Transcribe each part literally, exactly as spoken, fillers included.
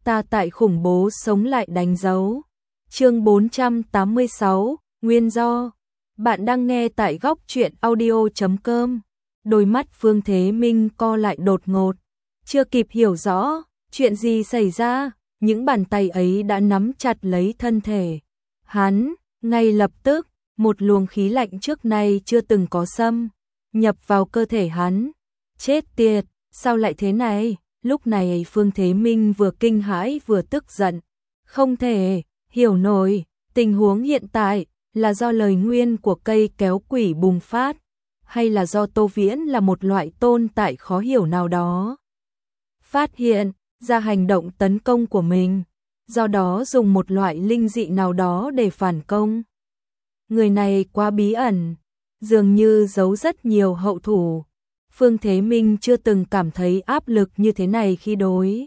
ta tại khủng bố sống lại đánh dấu. Chương bốn trăm tám mươi sáu, nguyên do. Bạn đang nghe tại góc truyện audio chấm com. Đôi mắt Phương Thế Minh co lại đột ngột, chưa kịp hiểu rõ chuyện gì xảy ra, những bàn tay ấy đã nắm chặt lấy thân thể hắn. Ngay lập tức, một luồng khí lạnh trước nay chưa từng có xâm nhập vào cơ thể hắn. Chết tiệt, sao lại thế này? Lúc này Phương Thế Minh vừa kinh hãi vừa tức giận, không thể hiểu nổi tình huống hiện tại là do lời nguyên của cây kéo quỷ bùng phát, hay là do Tô Viễn là một loại tồn tại khó hiểu nào đó phát hiện ra hành động tấn công của mình, do đó dùng một loại linh dị nào đó để phản công. Người này quá bí ẩn, dường như giấu rất nhiều hậu thủ. Phương Thế Minh chưa từng cảm thấy áp lực như thế này khi đối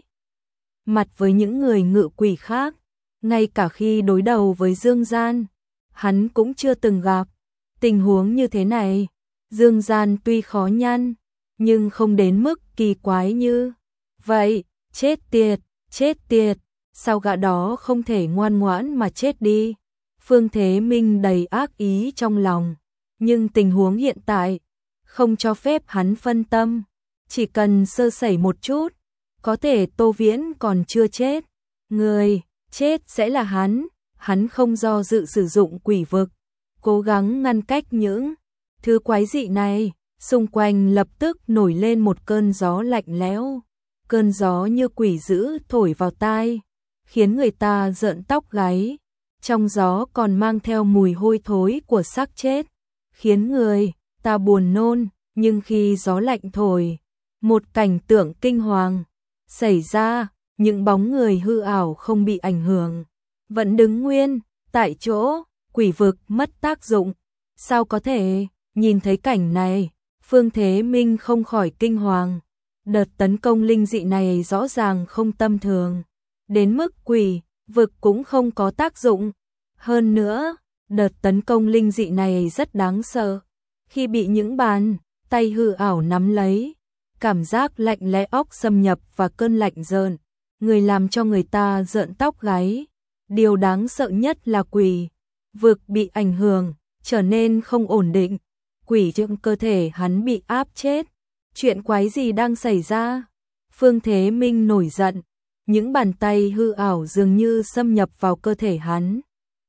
mặt với những người ngự quỷ khác, ngay cả khi đối đầu với Dương Gian, hắn cũng chưa từng gặp tình huống như thế này. Dương Gian tuy khó nhăn, nhưng không đến mức kỳ quái như vậy. Chết tiệt, chết tiệt, sao gã đó không thể ngoan ngoãn mà chết đi? Phương Thế Minh đầy ác ý trong lòng, nhưng tình huống hiện tại không cho phép hắn phân tâm, chỉ cần sơ sẩy một chút, có thể Tô Viễn còn chưa chết, người chết sẽ là hắn. Hắn không do dự sử dụng quỷ vực, cố gắng ngăn cách những thứ quái dị này. Xung quanh lập tức nổi lên một cơn gió lạnh lẽo, cơn gió như quỷ dữ thổi vào tai, khiến người ta rợn tóc gáy. Trong gió còn mang theo mùi hôi thối của xác chết, khiến người ta buồn nôn. Nhưng khi gió lạnh thổi, một cảnh tượng kinh hoàng xảy ra, những bóng người hư ảo không bị ảnh hưởng, vẫn đứng nguyên tại chỗ. Quỷ vực mất tác dụng. Sao có thể? Nhìn thấy cảnh này, Phương Thế Minh không khỏi kinh hoàng. Đợt tấn công linh dị này rõ ràng không tầm thường, đến mức quỷ vực cũng không có tác dụng. Hơn nữa, đợt tấn công linh dị này rất đáng sợ. Khi bị những bàn tay hư ảo nắm lấy, cảm giác lạnh lẽo óc xâm nhập và cơn lạnh rợn người làm cho người ta rợn tóc gáy. Điều đáng sợ nhất là quỷ vực bị ảnh hưởng, trở nên không ổn định. Quỷ trong cơ thể hắn bị áp chết. Chuyện quái gì đang xảy ra? Phương Thế Minh nổi giận, những bàn tay hư ảo dường như xâm nhập vào cơ thể hắn,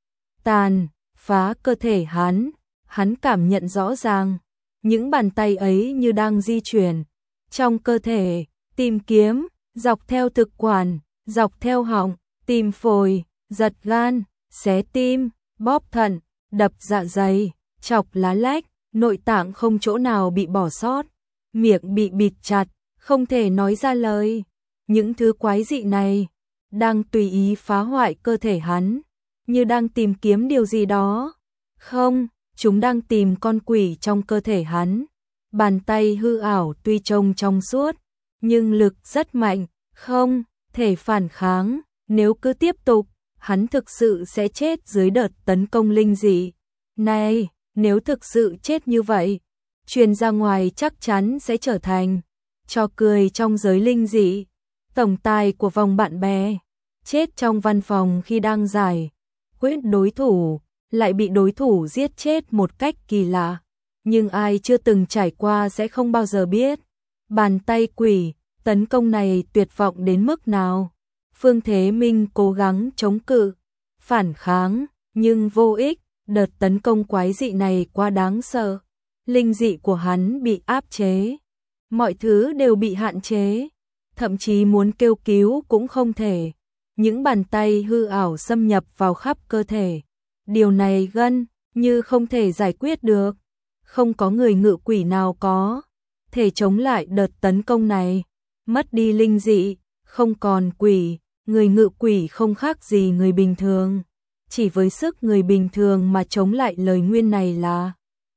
tàn phá cơ thể hắn. Hắn cảm nhận rõ ràng, những bàn tay ấy như đang di chuyển trong cơ thể, tìm kiếm, dọc theo thực quản, dọc theo họng, tìm phổi, giật gan, xé tim, bóp thận, đập dạ dày, chọc lá lách, nội tạng không chỗ nào bị bỏ sót, miệng bị bịt chặt, không thể nói ra lời. Những thứ quái dị này đang tùy ý phá hoại cơ thể hắn, như đang tìm kiếm điều gì đó. Không, chúng đang tìm con quỷ trong cơ thể hắn. Bàn tay hư ảo tuy trông trong suốt, nhưng lực rất mạnh, không thể phản kháng. Nếu cứ tiếp tục, hắn thực sự sẽ chết dưới đợt tấn công linh dị này. Nếu thực sự chết như vậy, truyền ra ngoài chắc chắn sẽ trở thành trò cười trong giới linh dị. Tổng tài của vòng bạn bè chết trong văn phòng khi đang giải quyết đối thủ, lại bị đối thủ giết chết một cách kỳ lạ. Nhưng ai chưa từng trải qua sẽ không bao giờ biết bàn tay quỷ tấn công này tuyệt vọng đến mức nào. Phương Thế Minh cố gắng chống cự, phản kháng, nhưng vô ích. Đợt tấn công quái dị này quá đáng sợ. Linh dị của hắn bị áp chế, mọi thứ đều bị hạn chế, thậm chí muốn kêu cứu cũng không thể. Những bàn tay hư ảo xâm nhập vào khắp cơ thể. Điều này gần như không thể giải quyết được. Không có người ngự quỷ nào có thể chống lại đợt tấn công này. Mất đi linh dị, không còn quỷ, người ngự quỷ không khác gì người bình thường. Chỉ với sức người bình thường mà chống lại lời nguyên này là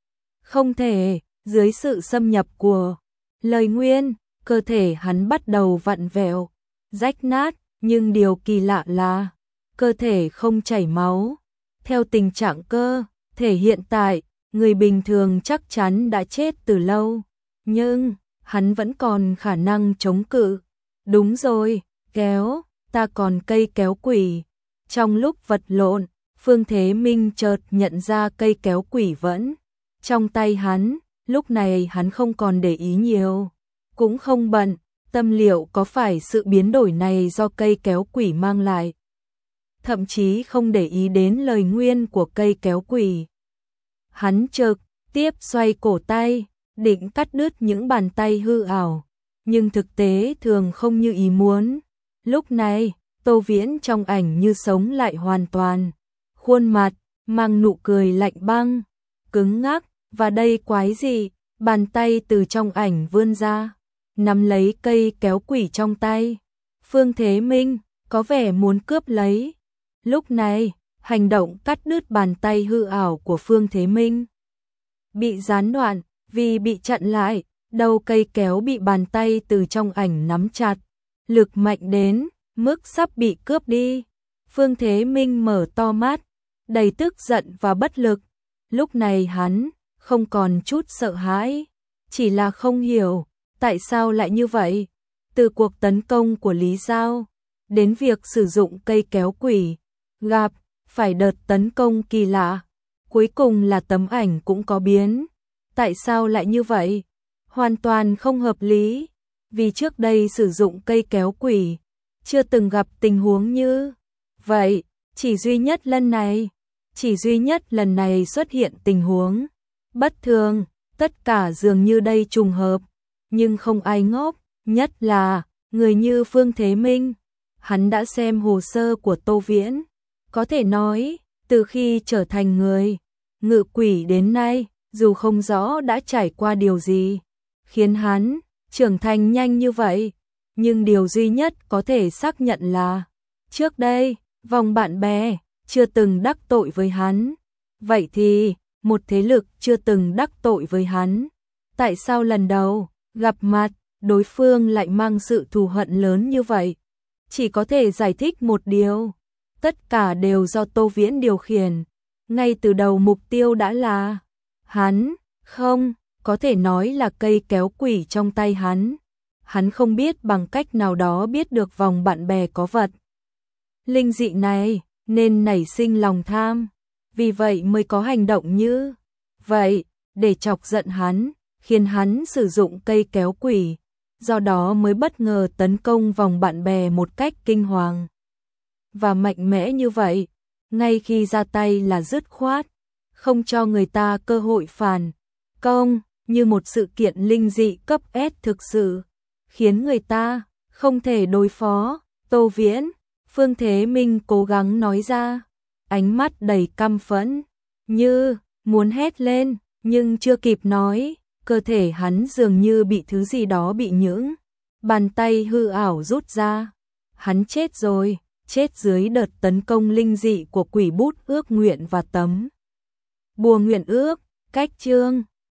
không thể. Dưới sự xâm nhập của lời nguyên, cơ thể hắn bắt đầu vặn vẹo, rách nát, nhưng điều kỳ lạ là cơ thể không chảy máu. Theo tình trạng cơ thể hiện tại, người bình thường chắc chắn đã chết từ lâu, nhưng hắn vẫn còn khả năng chống cự. Đúng rồi, kéo ta còn cây kéo quỷ. Trong lúc vật lộn, Phương Thế Minh chợt nhận ra cây kéo quỷ vẫn trong tay hắn, lúc này hắn không còn để ý nhiều, cũng không bận tâm liệu có phải sự biến đổi này do cây kéo quỷ mang lại. Thậm chí không để ý đến lời nguyên của cây kéo quỷ. Hắn trực tiếp xoay cổ tay, định cắt đứt những bàn tay hư ảo, nhưng thực tế thường không như ý muốn. Lúc này, Tô Viễn trong ảnh như sống lại hoàn toàn, khuôn mặt mang nụ cười lạnh băng, cứng ngắc, và đây quái gì, bàn tay từ trong ảnh vươn ra, nắm lấy cây kéo quỷ trong tay. Phương Thế Minh có vẻ muốn cướp lấy. Lúc này, hành động cắt đứt bàn tay hư ảo của Phương Thế Minh bị gián đoạn, vì bị chặn lại, đầu cây kéo bị bàn tay từ trong ảnh nắm chặt, lực mạnh đến mức sắp bị cướp đi. Phương Thế Minh mở to mắt, đầy tức giận và bất lực. Lúc này hắn không còn chút sợ hãi, chỉ là không hiểu tại sao lại như vậy. Từ cuộc tấn công của Lý Giao đến việc sử dụng cây kéo quỷ, gặp phải đợt tấn công kỳ lạ, cuối cùng là tấm ảnh cũng có biến. Tại sao lại như vậy? Hoàn toàn không hợp lý, vì trước đây sử dụng cây kéo quỷ, chưa từng gặp tình huống như vậy, chỉ duy nhất lần này, chỉ duy nhất lần này xuất hiện tình huống bất thường, tất cả dường như đây trùng hợp, nhưng không ai ngốc, nhất là người như Phương Thế Minh. Hắn đã xem hồ sơ của Tô Viễn, có thể nói, từ khi trở thành người ngự quỷ đến nay, dù không rõ đã trải qua điều gì, khiến hắn trưởng thành nhanh như vậy, nhưng điều duy nhất có thể xác nhận là, trước đây, vòng bạn bè chưa từng đắc tội với hắn. Vậy thì, một thế lực chưa từng đắc tội với hắn. Tại sao lần đầu gặp mặt, đối phương lại mang sự thù hận lớn như vậy? Chỉ có thể giải thích một điều, tất cả đều do Tô Viễn điều khiển. Ngay từ đầu mục tiêu đã là hắn, không, có thể nói là cây kéo quỷ trong tay hắn. Hắn không biết bằng cách nào đó biết được vòng bạn bè có vật linh dị này, nên nảy sinh lòng tham. Vì vậy mới có hành động như vậy, để chọc giận hắn, khiến hắn sử dụng cây kéo quỷ, do đó mới bất ngờ tấn công vòng bạn bè một cách kinh hoàng và mạnh mẽ như vậy. Ngay khi ra tay là dứt khoát, không cho người ta cơ hội phản công, như một sự kiện linh dị cấp S thực sự, khiến người ta không thể đối phó. Tô Viễn, Phương Thế Minh cố gắng nói ra, ánh mắt đầy căm phẫn, như muốn hét lên, nhưng chưa kịp nói, cơ thể hắn dường như bị thứ gì đó bị những bàn tay hư ảo rút ra. Hắn chết rồi, chết dưới đợt tấn công linh dị của quỷ bút ước nguyện và tấm bùa nguyện ước. Cách chương